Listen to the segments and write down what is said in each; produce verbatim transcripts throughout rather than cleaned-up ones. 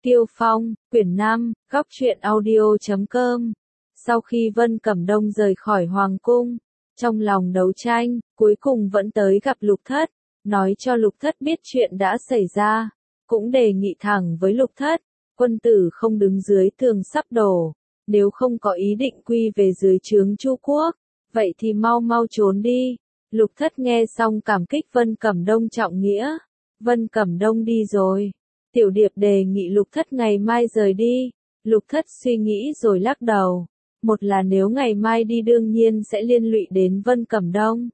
Tiêu Phong, quyển năm, góc truyện audio chấm com. Sau khi Vân Cẩm Đông rời khỏi Hoàng Cung, trong lòng đấu tranh, cuối cùng vẫn tới gặp Lục Thất, nói cho Lục Thất biết chuyện đã xảy ra, cũng đề nghị thẳng với Lục Thất, quân tử không đứng dưới tường sắp đổ, nếu không có ý định quy về dưới trướng Chu Quốc, vậy thì mau mau trốn đi. Lục Thất nghe xong cảm kích Vân Cẩm Đông trọng nghĩa, Vân Cẩm Đông đi rồi. Tiểu Điệp đề nghị Lục Thất ngày mai rời đi, Lục Thất suy nghĩ rồi lắc đầu, một là nếu ngày mai đi đương nhiên sẽ liên lụy đến Vân Cẩm Đông.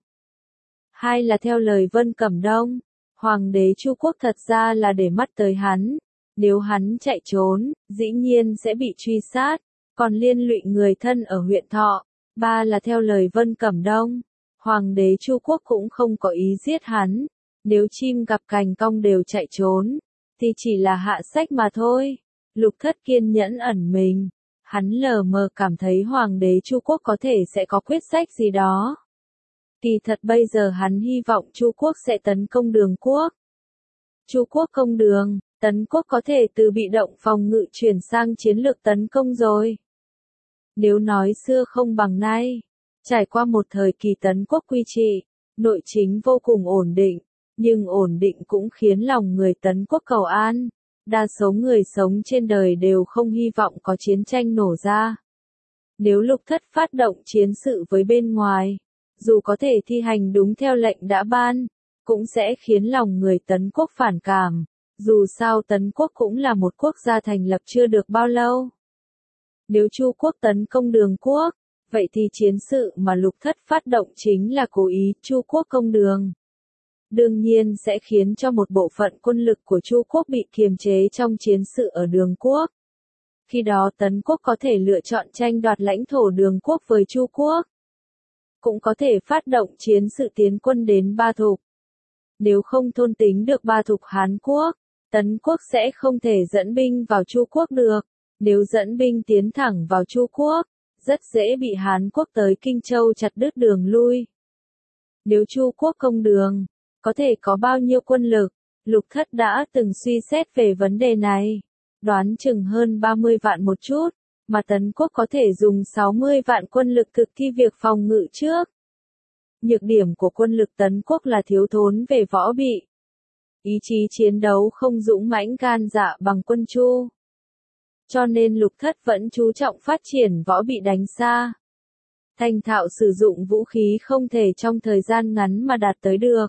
Hai là theo lời Vân Cẩm Đông, Hoàng đế Chu Quốc thật ra là để mắt tới hắn, nếu hắn chạy trốn, dĩ nhiên sẽ bị truy sát, còn liên lụy người thân ở huyện Thọ. Ba là theo lời Vân Cẩm Đông, Hoàng đế Chu Quốc cũng không có ý giết hắn, nếu chim gặp cành cong đều chạy trốn, thì chỉ là hạ sách mà thôi. Lục Thất kiên nhẫn ẩn mình, hắn lờ mờ cảm thấy Hoàng đế Chu Quốc có thể sẽ có quyết sách gì đó. Kỳ thật bây giờ hắn hy vọng Chu Quốc sẽ tấn công Đường Quốc. Chu Quốc công Đường, Tấn Quốc có thể từ bị động phòng ngự chuyển sang chiến lược tấn công rồi. Nếu nói xưa không bằng nay, trải qua một thời kỳ Tấn Quốc quy trị, nội chính vô cùng ổn định, nhưng ổn định cũng khiến lòng người Tấn Quốc cầu an. Đa số người sống trên đời đều không hy vọng có chiến tranh nổ ra. Nếu Lục Thất phát động chiến sự với bên ngoài, dù có thể thi hành đúng theo lệnh đã ban, cũng sẽ khiến lòng người Tấn Quốc phản cảm, dù sao Tấn Quốc cũng là một quốc gia thành lập chưa được bao lâu. Nếu Chu Quốc tấn công Đường Quốc, vậy thì chiến sự mà Lục Thất phát động chính là cố ý Chu Quốc công Đường. Đương nhiên sẽ khiến cho một bộ phận quân lực của Chu Quốc bị kiềm chế trong chiến sự ở Đường Quốc. Khi đó Tấn Quốc có thể lựa chọn tranh đoạt lãnh thổ Đường Quốc với Chu Quốc. Cũng có thể phát động chiến sự tiến quân đến Ba Thục. Nếu không thôn tính được Ba Thục Hán Quốc, Tấn Quốc sẽ không thể dẫn binh vào Chu Quốc được. Nếu dẫn binh tiến thẳng vào Chu Quốc, rất dễ bị Hán Quốc tới Kinh Châu chặt đứt đường lui. Nếu Chu Quốc công Đường, có thể có bao nhiêu quân lực? Lục Thất đã từng suy xét về vấn đề này, đoán chừng hơn ba mươi vạn một chút, mà Tấn Quốc có thể dùng sáu mươi vạn quân lực thực thi việc phòng ngự trước. Nhược điểm của quân lực Tấn Quốc là thiếu thốn về võ bị. Ý chí chiến đấu không dũng mãnh gan dạ bằng quân Chu. Cho nên Lục Thất vẫn chú trọng phát triển võ bị đánh xa. Thành thạo sử dụng vũ khí không thể trong thời gian ngắn mà đạt tới được.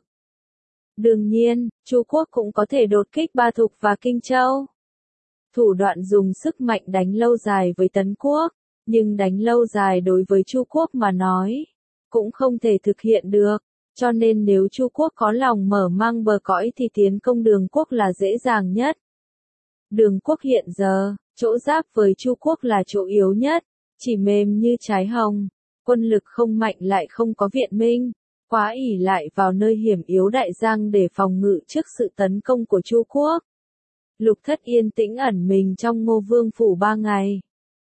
Đương nhiên, Chu Quốc cũng có thể đột kích Ba Thục và Kinh Châu. Thủ đoạn dùng sức mạnh đánh lâu dài với Tấn Quốc, nhưng đánh lâu dài đối với Chu Quốc mà nói, cũng không thể thực hiện được, cho nên nếu Chu Quốc có lòng mở mang bờ cõi thì tiến công Đường Quốc là dễ dàng nhất. Đường Quốc hiện giờ, chỗ giáp với Chu Quốc là chỗ yếu nhất, chỉ mềm như trái hồng, quân lực không mạnh lại không có viện minh, quá ỷ lại vào nơi hiểm yếu Đại Giang để phòng ngự trước sự tấn công của Chu Quốc. Lục Thất yên tĩnh ẩn mình trong Ngô Vương phủ ba ngày.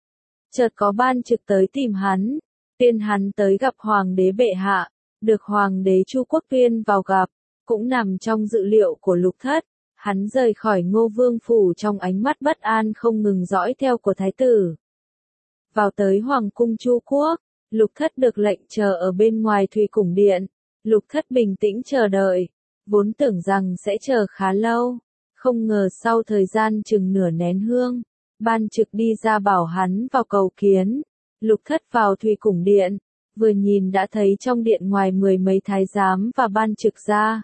Chợt có ban trực tới tìm hắn, tuyên hắn tới gặp Hoàng đế bệ hạ, được Hoàng đế Chu Quốc tuyên vào gặp, cũng nằm trong dự liệu của Lục Thất. Hắn rời khỏi Ngô Vương phủ trong ánh mắt bất an không ngừng dõi theo của thái tử. Vào tới Hoàng cung Chu Quốc, Lục Thất được lệnh chờ ở bên ngoài Thủy Cung Điện. Lục Thất bình tĩnh chờ đợi, vốn tưởng rằng sẽ chờ khá lâu, không ngờ sau thời gian chừng nửa nén hương, ban trực đi ra bảo hắn vào cầu kiến. Lục Thất vào Thủy Cung Điện, vừa nhìn đã thấy trong điện ngoài mười mấy thái giám và ban trực ra.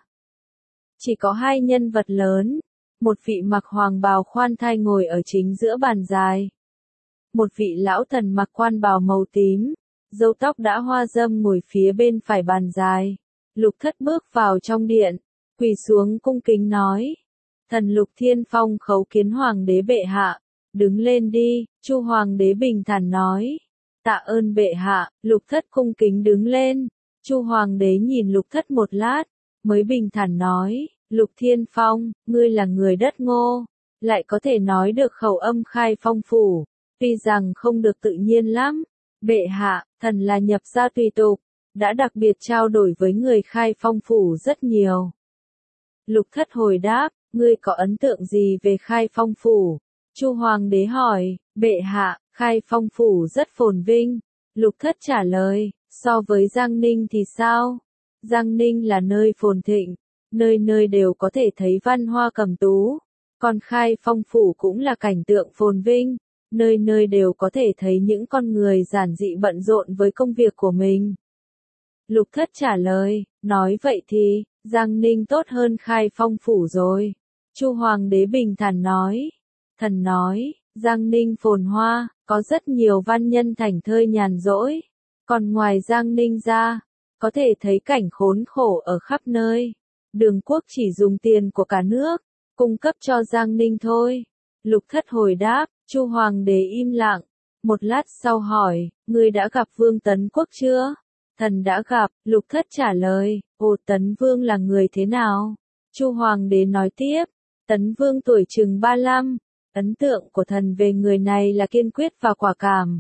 Chỉ có hai nhân vật lớn, một vị mặc hoàng bào khoan thai ngồi ở chính giữa bàn dài. Một vị lão thần mặc quan bào màu tím, râu tóc đã hoa râm ngồi phía bên phải bàn dài. Lục Thất bước vào trong điện, quỳ xuống cung kính nói. Thần Lục Thiên Phong khấu kiến Hoàng đế bệ hạ, đứng lên đi, Chu Hoàng đế bình thản nói. Tạ ơn bệ hạ, Lục Thất cung kính đứng lên. Chu Hoàng đế nhìn Lục Thất một lát, mới bình thản nói, Lục Thiên Phong, ngươi là người đất Ngô, lại có thể nói được khẩu âm Khai Phong phủ, tuy rằng không được tự nhiên lắm. Bệ hạ, thần là nhập gia tùy tục, đã đặc biệt trao đổi với người Khai Phong phủ rất nhiều. Lục Thất hồi đáp, ngươi có ấn tượng gì về Khai Phong phủ? Chu Hoàng đế hỏi, bệ hạ, Khai Phong phủ rất phồn vinh. Lục Thất trả lời, so với Giang Ninh thì sao? Giang Ninh là nơi phồn thịnh, nơi nơi đều có thể thấy văn hoa cẩm tú. Còn Khai Phong phủ cũng là cảnh tượng phồn vinh, nơi nơi đều có thể thấy những con người giản dị bận rộn với công việc của mình. Lục Thất trả lời, nói vậy thì, Giang Ninh tốt hơn Khai Phong phủ rồi. Chu Hoàng đế bình thản nói. Thần nói, Giang Ninh phồn hoa, có rất nhiều văn nhân thảnh thơi nhàn rỗi. Còn ngoài Giang Ninh ra, có thể thấy cảnh khốn khổ ở khắp nơi. Đường quốc chỉ dùng tiền của cả nước, cung cấp cho Giang Ninh thôi. Lục Thất hồi đáp, Chu Hoàng đế im lặng. Một lát sau hỏi, ngươi đã gặp Vương Tấn Quốc chưa? Thần đã gặp, Lục Thất trả lời, ồ Tấn Vương là người thế nào? Chu Hoàng đế nói tiếp, Tấn Vương tuổi chừng ba mươi lăm, ấn tượng của thần về người này là kiên quyết và quả cảm.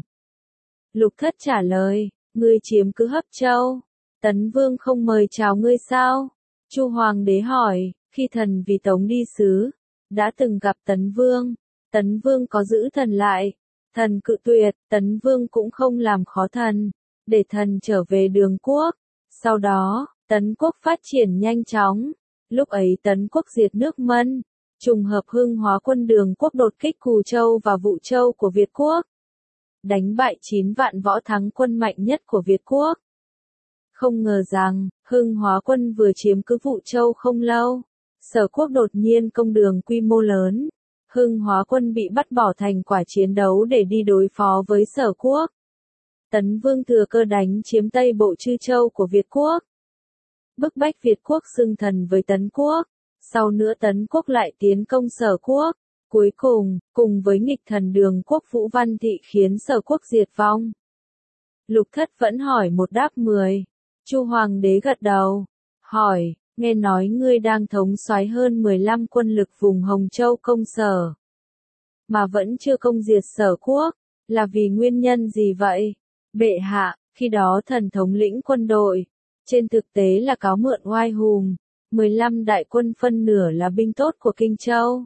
Lục Thất trả lời, ngươi chiếm cứ Hấp Châu, Tấn Vương không mời chào ngươi sao? Chu Hoàng đế hỏi, khi thần vì Tống đi sứ, đã từng gặp Tấn Vương, Tấn Vương có giữ thần lại, thần cự tuyệt, Tấn Vương cũng không làm khó thần, để thần trở về Đường quốc. Sau đó, Tấn quốc phát triển nhanh chóng, lúc ấy Tấn quốc diệt nước Mân, trùng hợp Hưng Hóa quân Đường quốc đột kích Cù Châu và Vũ Châu của Việt quốc, đánh bại chín vạn võ thắng quân mạnh nhất của Việt quốc. Không ngờ rằng, Hưng Hóa quân vừa chiếm cứ Vũ Châu không lâu, Sở quốc đột nhiên công Đường quy mô lớn. Hưng Hóa quân bị bắt bỏ thành quả chiến đấu để đi đối phó với Sở quốc. Tấn Vương thừa cơ đánh chiếm Tây Bộ Chư Châu của Việt quốc, bức bách Việt quốc xưng thần với Tấn quốc. Sau nữa Tấn quốc lại tiến công Sở quốc. Cuối cùng, cùng với nghịch thần Đường quốc Vũ Văn Thị khiến Sở quốc diệt vong. Lục Thất vẫn hỏi một đáp mười. Chu Hoàng đế gật đầu, hỏi, nghe nói ngươi đang thống soái hơn mười lăm quân lực vùng Hồng Châu công Sở, mà vẫn chưa công diệt Sở quốc, là vì nguyên nhân gì vậy? Bệ hạ, khi đó thần thống lĩnh quân đội, trên thực tế là cáo mượn oai hùng, mười lăm đại quân phân nửa là binh tốt của Kinh Châu,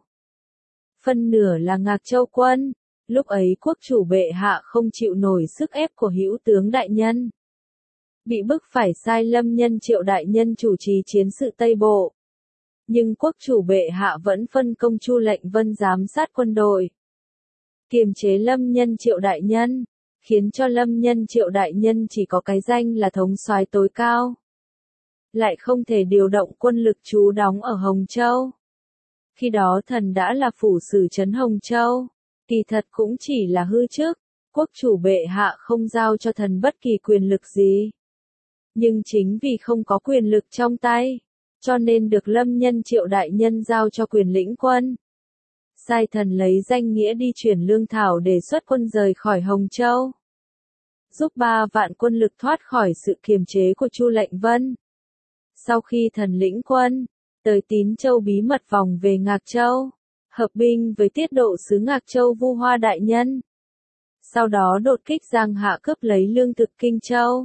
phân nửa là Ngạc Châu quân. Lúc ấy quốc chủ bệ hạ không chịu nổi sức ép của hữu tướng đại nhân, bị bức phải sai Lâm Nhân Triệu đại nhân chủ trì chiến sự Tây Bộ. Nhưng quốc chủ bệ hạ vẫn phân công Chu Lệnh Vân giám sát quân đội, kiềm chế Lâm Nhân Triệu đại nhân, khiến cho Lâm Nhân Triệu đại nhân chỉ có cái danh là thống soái tối cao, lại không thể điều động quân lực trú đóng ở Hồng Châu. Khi đó thần đã là phủ sử trấn Hồng Châu, kỳ thật cũng chỉ là hư chức, quốc chủ bệ hạ không giao cho thần bất kỳ quyền lực gì. Nhưng chính vì không có quyền lực trong tay, cho nên được Lâm Nhân Triệu đại nhân giao cho quyền lĩnh quân. Sai thần lấy danh nghĩa đi chuyển lương thảo để xuất quân rời khỏi Hồng Châu, giúp ba vạn quân lực thoát khỏi sự kiềm chế của Chu Lệnh Vân. Sau khi thần lĩnh quân, tới Tín Châu bí mật vòng về Ngạc Châu, hợp binh với tiết độ sứ Ngạc Châu Vu Hoa đại nhân. Sau đó đột kích Giang Hạ cướp lấy lương thực Kinh Châu.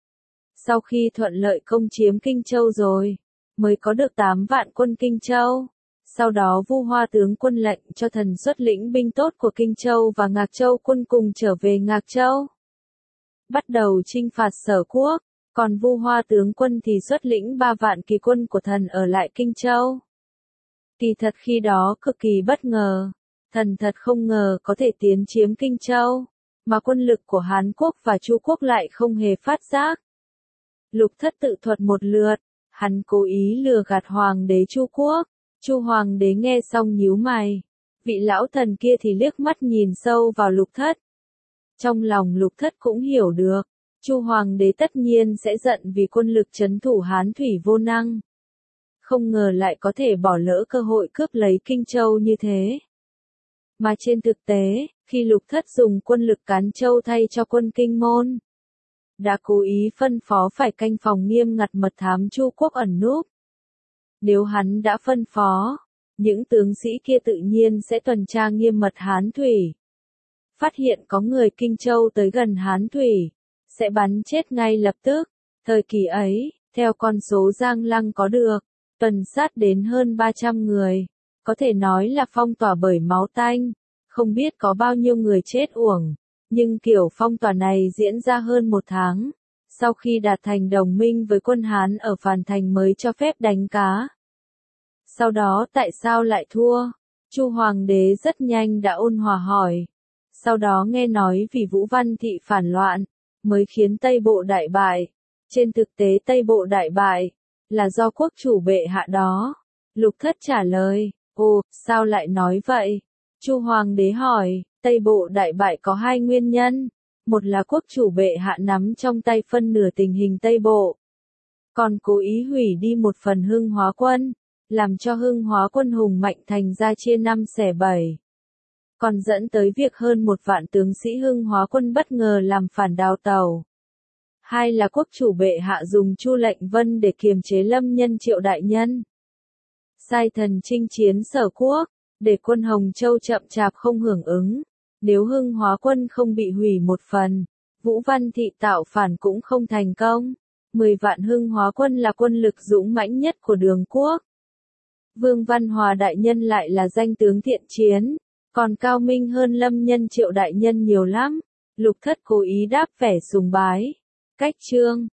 Sau khi thuận lợi công chiếm Kinh Châu rồi, mới có được tám vạn quân Kinh Châu. Sau đó Vu Hoa tướng quân lệnh cho thần xuất lĩnh binh tốt của Kinh Châu và Ngạc Châu quân cùng trở về Ngạc Châu, bắt đầu chinh phạt Sở quốc. Còn Vu Hoa tướng quân thì xuất lĩnh ba vạn kỳ quân của thần ở lại Kinh Châu. Kỳ thật khi đó cực kỳ bất ngờ, thần thật không ngờ có thể tiến chiếm Kinh Châu, mà quân lực của Hán quốc và Chu quốc lại không hề phát giác. Lục Thất tự thuật một lượt, hắn cố ý lừa gạt hoàng đế Chu quốc. Chu Hoàng đế nghe xong nhíu mày, vị lão thần kia thì liếc mắt nhìn sâu vào Lục Thất. Trong lòng Lục Thất cũng hiểu được, Chu Hoàng đế tất nhiên sẽ giận vì quân lực trấn thủ Hán thủy vô năng. Không ngờ lại có thể bỏ lỡ cơ hội cướp lấy Kinh Châu như thế. Mà trên thực tế, khi Lục Thất dùng quân lực Cán Châu thay cho quân Kinh Môn, đã cố ý phân phó phải canh phòng nghiêm ngặt mật thám Chu quốc ẩn núp. Nếu hắn đã phân phó, những tướng sĩ kia tự nhiên sẽ tuần tra nghiêm mật Hán thủy. Phát hiện có người Kinh Châu tới gần Hán thủy, sẽ bắn chết ngay lập tức. Thời kỳ ấy, theo con số Giang Lăng có được, tuần sát đến hơn ba trăm người, có thể nói là phong tỏa bởi máu tanh, không biết có bao nhiêu người chết uổng, nhưng kiểu phong tỏa này diễn ra hơn một tháng. Sau khi đạt thành đồng minh với quân Hán ở Phàn Thành mới cho phép đánh cá. Sau đó tại sao lại thua? Chu Hoàng đế rất nhanh đã ôn hòa hỏi. Sau đó nghe nói vì Vũ Văn Thị phản loạn, mới khiến Tây Bộ đại bại. Trên thực tế Tây Bộ đại bại, là do quốc chủ bệ hạ đó. Lục Thất trả lời, ồ, sao lại nói vậy? Chu Hoàng đế hỏi, Tây Bộ đại bại có hai nguyên nhân. Một là quốc chủ bệ hạ nắm trong tay phân nửa tình hình Tây Bộ. Còn cố ý hủy đi một phần Hưng Hóa quân, làm cho Hưng Hóa quân hùng mạnh thành ra chia năm xẻ bảy. Còn dẫn tới việc hơn một vạn tướng sĩ Hưng Hóa quân bất ngờ làm phản đào tàu. Hai là quốc chủ bệ hạ dùng Chu Lệnh Vân để kiềm chế Lâm Nhân Triệu đại nhân. Sai thần chinh chiến Sở Quốc, để quân Hồng Châu chậm chạp không hưởng ứng. Nếu Hưng Hóa quân không bị hủy một phần, Vũ Văn Thị tạo phản cũng không thành công. Mười vạn Hưng Hóa quân là quân lực dũng mãnh nhất của Đường Quốc. Vương Văn Hòa đại nhân lại là danh tướng thiện chiến, còn cao minh hơn Lâm Nhân Triệu đại nhân nhiều lắm. Lục Thất cố ý đáp vẻ sùng bái. Cách chương